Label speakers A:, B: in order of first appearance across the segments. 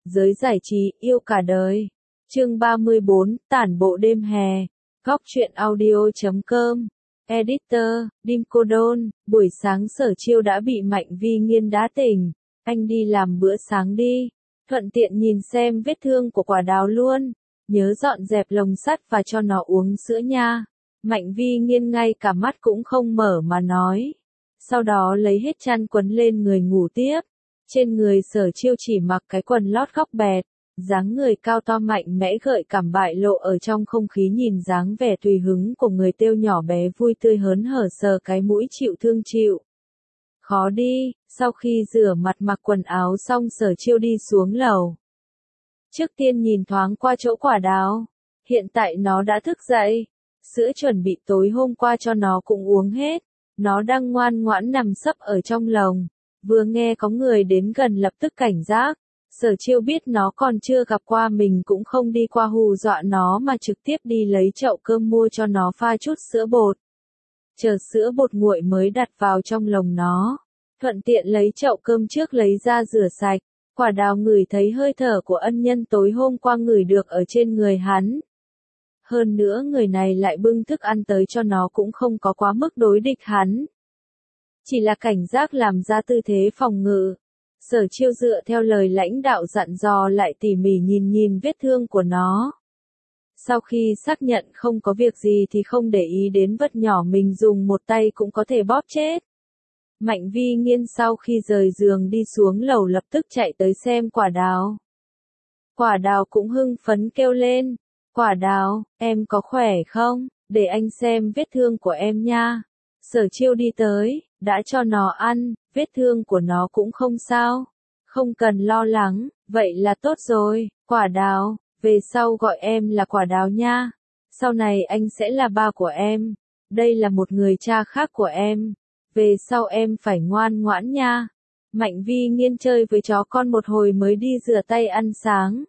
A: giới giải trí, yêu cả đời. Chương 34, tản bộ đêm hè. Góc truyện audio.com. Editor, Dim Cô Đôn. Buổi sáng Sở Chiêu đã bị Mạnh Vi Nghiên đá tỉnh. Anh đi làm bữa sáng đi. Thuận tiện nhìn xem vết thương của quả đào luôn. Nhớ dọn dẹp lồng sắt và cho nó uống sữa nha. Mạnh Vi Nghiên ngay cả mắt cũng không mở mà nói. Sau đó lấy hết chăn quấn lên người ngủ tiếp. Trên người Sở Chiêu chỉ mặc cái quần lót góc bẹt, dáng người cao to mạnh mẽ gợi cảm bại lộ ở trong không khí, nhìn dáng vẻ tùy hứng của người têu nhỏ bé vui tươi hớn hở sờ cái mũi chịu thương chịu. Khó đi, sau khi rửa mặt mặc quần áo xong Sở Chiêu đi xuống lầu. Trước tiên nhìn thoáng qua chỗ quả đào, hiện tại nó đã thức dậy, sữa chuẩn bị tối hôm qua cho nó cũng uống hết, nó đang ngoan ngoãn nằm sấp ở trong lồng. Vừa nghe có người đến gần lập tức cảnh giác, Sở Chiêu biết nó còn chưa gặp qua mình cũng không đi qua hù dọa nó mà trực tiếp đi lấy chậu cơm mua cho nó pha chút sữa bột. Chờ sữa bột nguội mới đặt vào trong lồng nó, thuận tiện lấy chậu cơm trước lấy ra rửa sạch. Quả đào ngửi thấy hơi thở của ân nhân tối hôm qua ngửi được ở trên người hắn. Hơn nữa người này lại bưng thức ăn tới cho nó cũng không có quá mức đối địch hắn. Chỉ là cảnh giác làm ra tư thế phòng ngự. Sở Chiêu dựa theo lời lãnh đạo dặn dò lại tỉ mỉ nhìn vết thương của nó. Sau khi xác nhận không có việc gì thì không để ý đến vật nhỏ mình dùng một tay cũng có thể bóp chết. Mạnh Vi Nghiên sau khi rời giường đi xuống lầu lập tức chạy tới xem quả đào. Quả đào cũng hưng phấn kêu lên. Quả đào, em có khỏe không? Để anh xem vết thương của em nha. Sở Chiêu đi tới, đã cho nó ăn, vết thương của nó cũng không sao. Không cần lo lắng, vậy là tốt rồi. Quả đào, về sau gọi em là quả đào nha. Sau này anh sẽ là ba của em. Đây là một người cha khác của em. Về sau em phải ngoan ngoãn nha. Mạnh Vi Nghiên chơi với chó con một hồi mới đi rửa tay ăn sáng.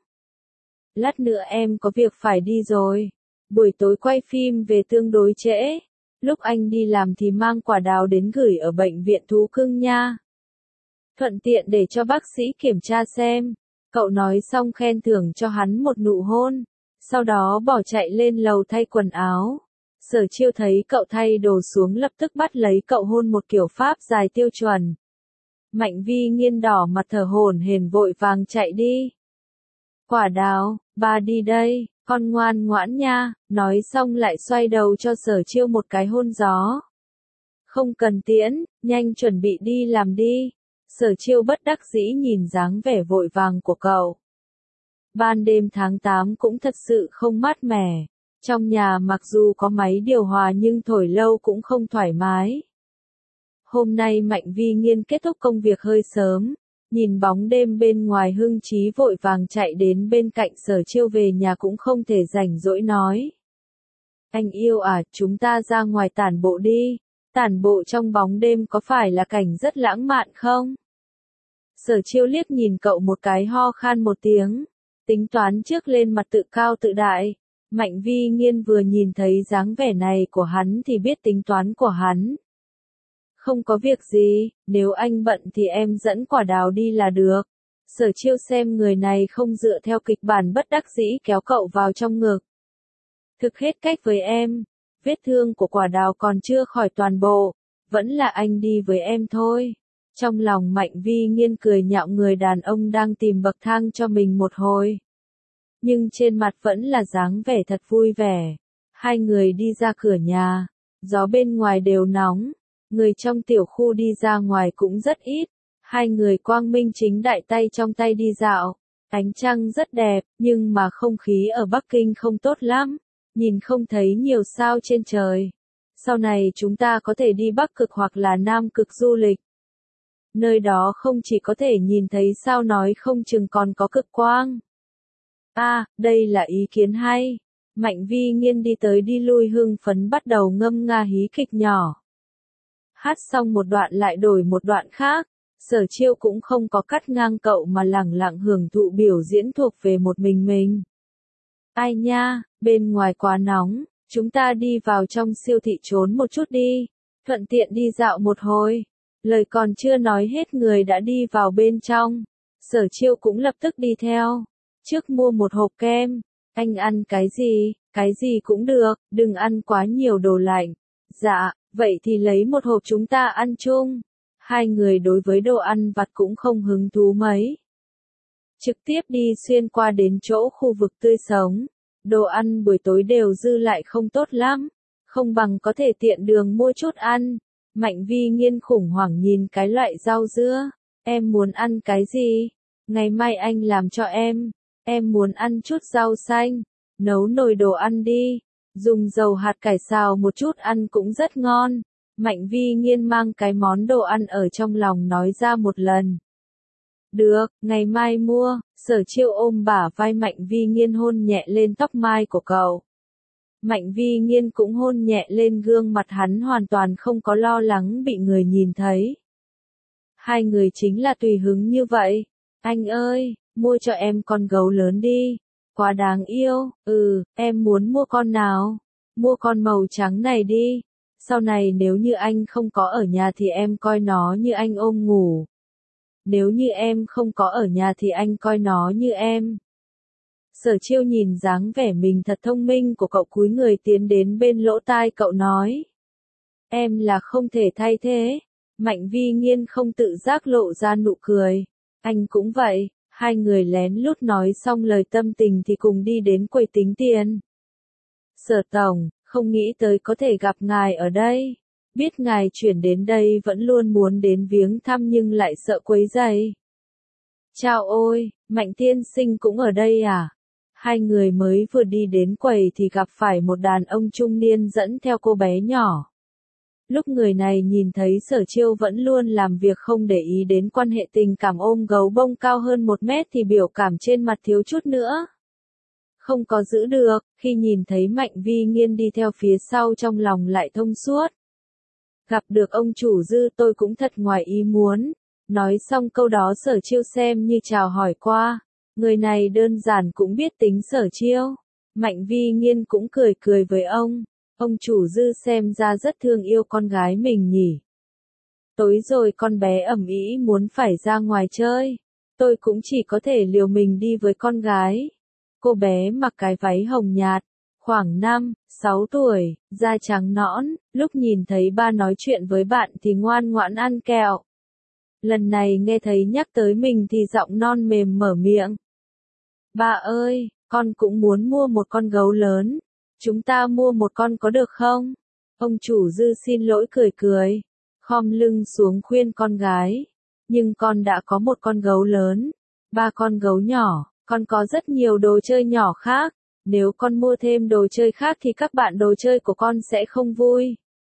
A: Lát nữa em có việc phải đi rồi. Buổi tối quay phim về tương đối trễ. Lúc anh đi làm thì mang quả đào đến gửi ở bệnh viện thú cưng nha. Thuận tiện để cho bác sĩ kiểm tra xem. Cậu nói xong khen thưởng cho hắn một nụ hôn. Sau đó bỏ chạy lên lầu thay quần áo. Sở Chiêu thấy cậu thay đồ xuống lập tức bắt lấy cậu hôn một kiểu pháp dài tiêu chuẩn. Mạnh Vi Nghiên đỏ mặt thở hổn hển vội vàng chạy đi. Quả đào, ba đi đây, con ngoan ngoãn nha, nói xong lại xoay đầu cho Sở Chiêu một cái hôn gió. Không cần tiễn, nhanh chuẩn bị đi làm đi. Sở Chiêu bất đắc dĩ nhìn dáng vẻ vội vàng của cậu. Ban đêm tháng 8 cũng thật sự không mát mẻ. Trong nhà mặc dù có máy điều hòa nhưng thổi lâu cũng không thoải mái. Hôm nay Mạnh Vi Nghiên kết thúc công việc hơi sớm, nhìn bóng đêm bên ngoài hưng trí vội vàng chạy đến bên cạnh Sở Chiêu về nhà cũng không thể rảnh rỗi nói. Anh yêu à, chúng ta ra ngoài tản bộ đi, tản bộ trong bóng đêm có phải là cảnh rất lãng mạn không? Sở Chiêu liếc nhìn cậu một cái ho khan một tiếng, tính toán trước lên mặt tự cao tự đại. Mạnh Vi Nghiên vừa nhìn thấy dáng vẻ này của hắn thì biết tính toán của hắn. Không có việc gì, nếu anh bận thì em dẫn quả đào đi là được. Sở Chiêu xem người này không dựa theo kịch bản bất đắc dĩ kéo cậu vào trong ngực. Thực hết cách với em, vết thương của quả đào còn chưa khỏi toàn bộ, vẫn là anh đi với em thôi. Trong lòng Mạnh Vi Nghiên cười nhạo người đàn ông đang tìm bậc thang cho mình một hồi. Nhưng trên mặt vẫn là dáng vẻ thật vui vẻ. Hai người đi ra cửa nhà, gió bên ngoài đều nóng, người trong tiểu khu đi ra ngoài cũng rất ít. Hai người quang minh chính đại tay trong tay đi dạo, ánh trăng rất đẹp, nhưng mà không khí ở Bắc Kinh không tốt lắm, nhìn không thấy nhiều sao trên trời. Sau này chúng ta có thể đi Bắc Cực hoặc là Nam Cực du lịch. Nơi đó không chỉ có thể nhìn thấy sao nói không chừng còn có cực quang. Đây là ý kiến hay. Mạnh Vi Nghiên đi tới đi lui hưng phấn bắt đầu ngâm nga hí kịch nhỏ. Hát xong một đoạn lại đổi một đoạn khác. Sở Chiêu cũng không có cắt ngang cậu mà lẳng lặng hưởng thụ biểu diễn thuộc về một mình. Ai nha, bên ngoài quá nóng, chúng ta đi vào trong siêu thị trốn một chút đi, thuận tiện đi dạo một hồi. Lời còn chưa nói hết người đã đi vào bên trong. Sở Chiêu cũng lập tức đi theo. Trước mua một hộp kem. Anh ăn cái gì? Cái gì cũng được, đừng ăn quá nhiều đồ lạnh. Dạ, vậy thì lấy một hộp chúng ta ăn chung. Hai người đối với đồ ăn vặt cũng không hứng thú mấy. Trực tiếp đi xuyên qua đến chỗ khu vực tươi sống. Đồ ăn buổi tối đều dư lại không tốt lắm. Không bằng có thể tiện đường mua chút ăn. Mạnh Vi Nghiên khủng hoảng nhìn cái loại rau dưa. Em muốn ăn cái gì? Ngày mai anh làm cho em. Em muốn ăn chút rau xanh. Nấu nồi đồ ăn đi. Dùng dầu hạt cải xào một chút ăn cũng rất ngon. Mạnh Vi Nghiên mang cái món đồ ăn ở trong lòng nói ra một lần. Được, ngày mai mua. Sở Chiêu ôm bả vai Mạnh Vi Nghiên hôn nhẹ lên tóc mai của cậu. Mạnh Vi Nghiên cũng hôn nhẹ lên gương mặt hắn hoàn toàn không có lo lắng bị người nhìn thấy. Hai người chính là tùy hứng như vậy. Anh ơi, mua cho em con gấu lớn đi. Quá đáng yêu, em muốn mua con nào? Mua con màu trắng này đi. Sau này nếu như anh không có ở nhà thì em coi nó như anh ôm ngủ. Nếu như em không có ở nhà thì anh coi nó như em. Sở Chiêu nhìn dáng vẻ mình thật thông minh của cậu cúi người tiến đến bên lỗ tai cậu nói. Em là không thể thay thế. Mạnh Vi Nghiên không tự giác lộ ra nụ cười. Anh cũng vậy. Hai người lén lút nói xong lời tâm tình thì cùng đi đến quầy tính tiền. Sở tổng, không nghĩ tới có thể gặp ngài ở đây. Biết ngài chuyển đến đây vẫn luôn muốn đến viếng thăm nhưng lại sợ quấy rầy. Chào ôi, Mạnh tiên sinh cũng ở đây à? Hai người mới vừa đi đến quầy thì gặp phải một đàn ông trung niên dẫn theo cô bé nhỏ. Lúc người này nhìn thấy Sở Chiêu vẫn luôn làm việc không để ý đến quan hệ tình cảm ôm gấu bông cao hơn 1 mét thì biểu cảm trên mặt thiếu chút nữa. Không có giữ được, khi nhìn thấy Mạnh Vi Nghiên đi theo phía sau trong lòng lại thông suốt. Gặp được ông chủ Dư tôi cũng thật ngoài ý muốn. Nói xong câu đó Sở Chiêu xem như chào hỏi qua. Người này đơn giản cũng biết tính Sở Chiêu. Mạnh Vi Nghiên cũng cười cười với ông. Ông chủ Dư xem ra rất thương yêu con gái mình nhỉ. Tối rồi con bé ầm ĩ muốn phải ra ngoài chơi. Tôi cũng chỉ có thể liều mình đi với con gái. Cô bé mặc cái váy hồng nhạt, khoảng 5, 6 tuổi, da trắng nõn, lúc nhìn thấy ba nói chuyện với bạn thì ngoan ngoãn ăn kẹo. Lần này nghe thấy nhắc tới mình thì giọng non mềm mở miệng. Ba ơi, con cũng muốn mua một con gấu lớn. Chúng ta mua một con có được không? Ông chủ Dư xin lỗi cười cười. Khom lưng xuống khuyên con gái. Nhưng con đã có một con gấu lớn. 3 con gấu nhỏ, con có rất nhiều đồ chơi nhỏ khác. Nếu con mua thêm đồ chơi khác thì các bạn đồ chơi của con sẽ không vui.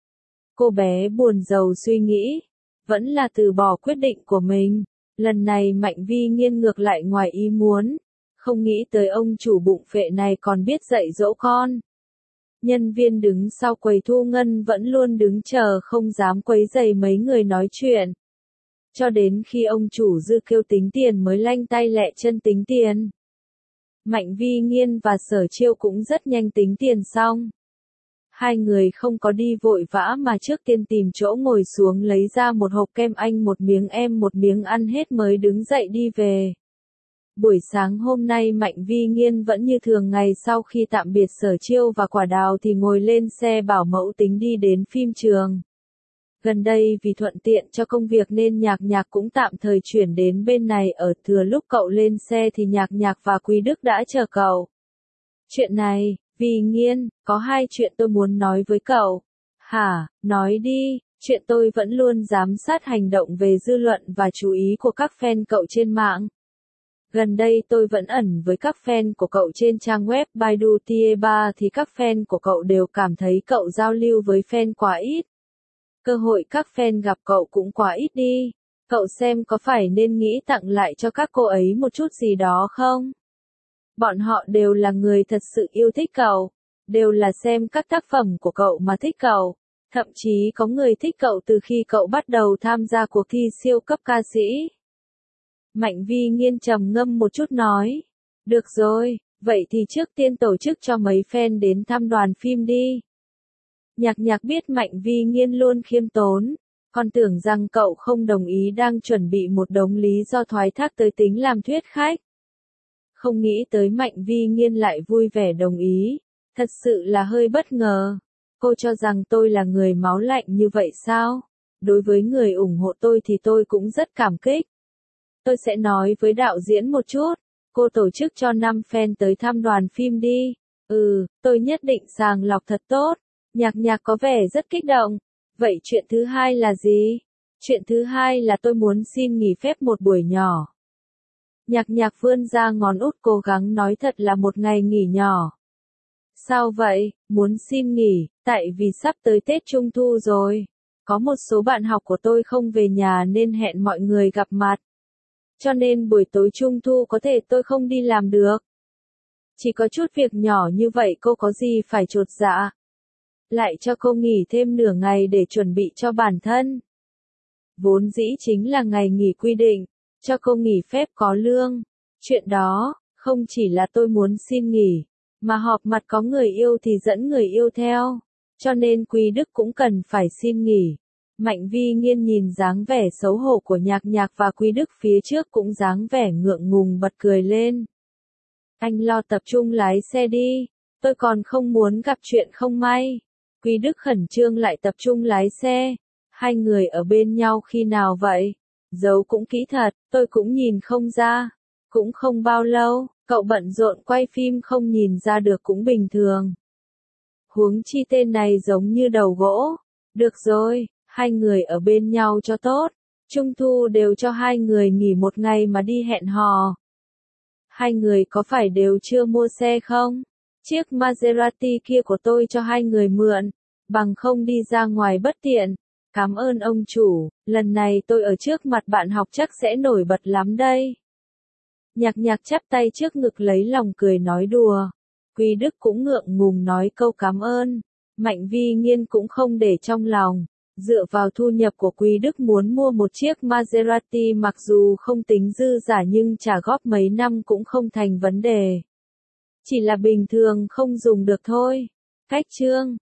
A: Cô bé buồn rầu suy nghĩ. Vẫn là từ bỏ quyết định của mình. Lần này Mạnh Vi Nghiên ngược lại ngoài ý muốn. Không nghĩ tới ông chủ bụng phệ này còn biết dạy dỗ con. Nhân viên đứng sau quầy thu ngân vẫn luôn đứng chờ không dám quấy rầy mấy người nói chuyện. Cho đến khi ông chủ Dư kêu tính tiền mới lanh tay lẹ chân tính tiền. Mạnh Vi Nghiên và Sở Chiêu cũng rất nhanh tính tiền xong. Hai người không có đi vội vã mà trước tiên tìm chỗ ngồi xuống lấy ra một hộp kem, anh một miếng em một miếng ăn hết mới đứng dậy đi về. Buổi sáng hôm nay Mạnh Vi Nghiên vẫn như thường ngày, sau khi tạm biệt Sở Chiêu và Quả Đào thì ngồi lên xe bảo mẫu tính đi đến phim trường. Gần đây vì thuận tiện cho công việc nên Nhạc Nhạc cũng tạm thời chuyển đến bên này ở, thừa lúc cậu lên xe thì Nhạc Nhạc và Quý Đức đã chờ cậu. Chuyện này, Vi Nghiên, có 2 chuyện tôi muốn nói với cậu. Hả, nói đi, chuyện tôi vẫn luôn giám sát hành động về dư luận và chú ý của các fan cậu trên mạng. Gần đây tôi vẫn ẩn với các fan của cậu trên trang web Baidu Tieba thì các fan của cậu đều cảm thấy cậu giao lưu với fan quá ít. Cơ hội các fan gặp cậu cũng quá ít đi. Cậu xem có phải nên nghĩ tặng lại cho các cô ấy một chút gì đó không? Bọn họ đều là người thật sự yêu thích cậu. Đều là xem các tác phẩm của cậu mà thích cậu. Thậm chí có người thích cậu từ khi cậu bắt đầu tham gia cuộc thi siêu cấp ca sĩ. Mạnh Vi Nghiên trầm ngâm một chút nói. Được rồi, vậy thì trước tiên tổ chức cho mấy fan đến thăm đoàn phim đi. Nhạc Nhạc biết Mạnh Vi Nghiên luôn khiêm tốn. Con tưởng rằng cậu không đồng ý đang chuẩn bị một đống lý do thoái thác tới tính làm thuyết khách. Không nghĩ tới Mạnh Vi Nghiên lại vui vẻ đồng ý, thật sự là hơi bất ngờ. Cô cho rằng tôi là người máu lạnh như vậy sao? Đối với người ủng hộ tôi thì tôi cũng rất cảm kích. Tôi sẽ nói với đạo diễn một chút, cô tổ chức cho 5 fan tới thăm đoàn phim đi. Tôi nhất định sàng lọc thật tốt. Nhạc Nhạc có vẻ rất kích động. Vậy chuyện thứ hai là gì? Chuyện thứ hai là tôi muốn xin nghỉ phép một buổi nhỏ. Nhạc Nhạc vươn ra ngón út cố gắng nói thật là một ngày nghỉ nhỏ. Sao vậy, muốn xin nghỉ, tại vì sắp tới Tết Trung Thu rồi. Có một số bạn học của tôi không về nhà nên hẹn mọi người gặp mặt. Cho nên buổi tối Trung Thu có thể tôi không đi làm được. Chỉ có chút việc nhỏ như vậy cô có gì phải chột dạ. Lại cho cô nghỉ thêm nửa ngày để chuẩn bị cho bản thân. Vốn dĩ chính là ngày nghỉ quy định, cho cô nghỉ phép có lương. Chuyện đó, không chỉ là tôi muốn xin nghỉ, mà họp mặt có người yêu thì dẫn người yêu theo. Cho nên Quý Đức cũng cần phải xin nghỉ. Mạnh Vi Nghiên nhìn dáng vẻ xấu hổ của Nhạc Nhạc và Quý Đức phía trước cũng dáng vẻ ngượng ngùng bật cười lên. Anh lo tập trung lái xe đi, tôi còn không muốn gặp chuyện không may. Quý Đức khẩn trương lại tập trung lái xe. Hai người ở bên nhau khi nào vậy? Giấu cũng kỹ thật, tôi cũng nhìn không ra. Cũng không bao lâu, cậu bận rộn quay phim không nhìn ra được cũng bình thường. Huống chi tên này giống như đầu gỗ. Được rồi, hai người ở bên nhau cho tốt. Trung thu đều cho hai người nghỉ một ngày mà đi hẹn hò. Hai người có phải đều chưa mua xe không? Chiếc Maserati kia của tôi cho hai người mượn, bằng không đi ra ngoài bất tiện. Cảm ơn ông chủ, lần này tôi ở trước mặt bạn học chắc sẽ nổi bật lắm đây. Nhạc Nhạc chắp tay trước ngực lấy lòng cười nói đùa. Quý Đức cũng ngượng ngùng nói câu cảm ơn. Mạnh Vi Nghiên cũng không để trong lòng. Dựa vào thu nhập của Quý Đức muốn mua một chiếc Maserati mặc dù không tính dư giả nhưng trả góp mấy năm cũng không thành vấn đề. Chỉ là bình thường không dùng được thôi. Cách chương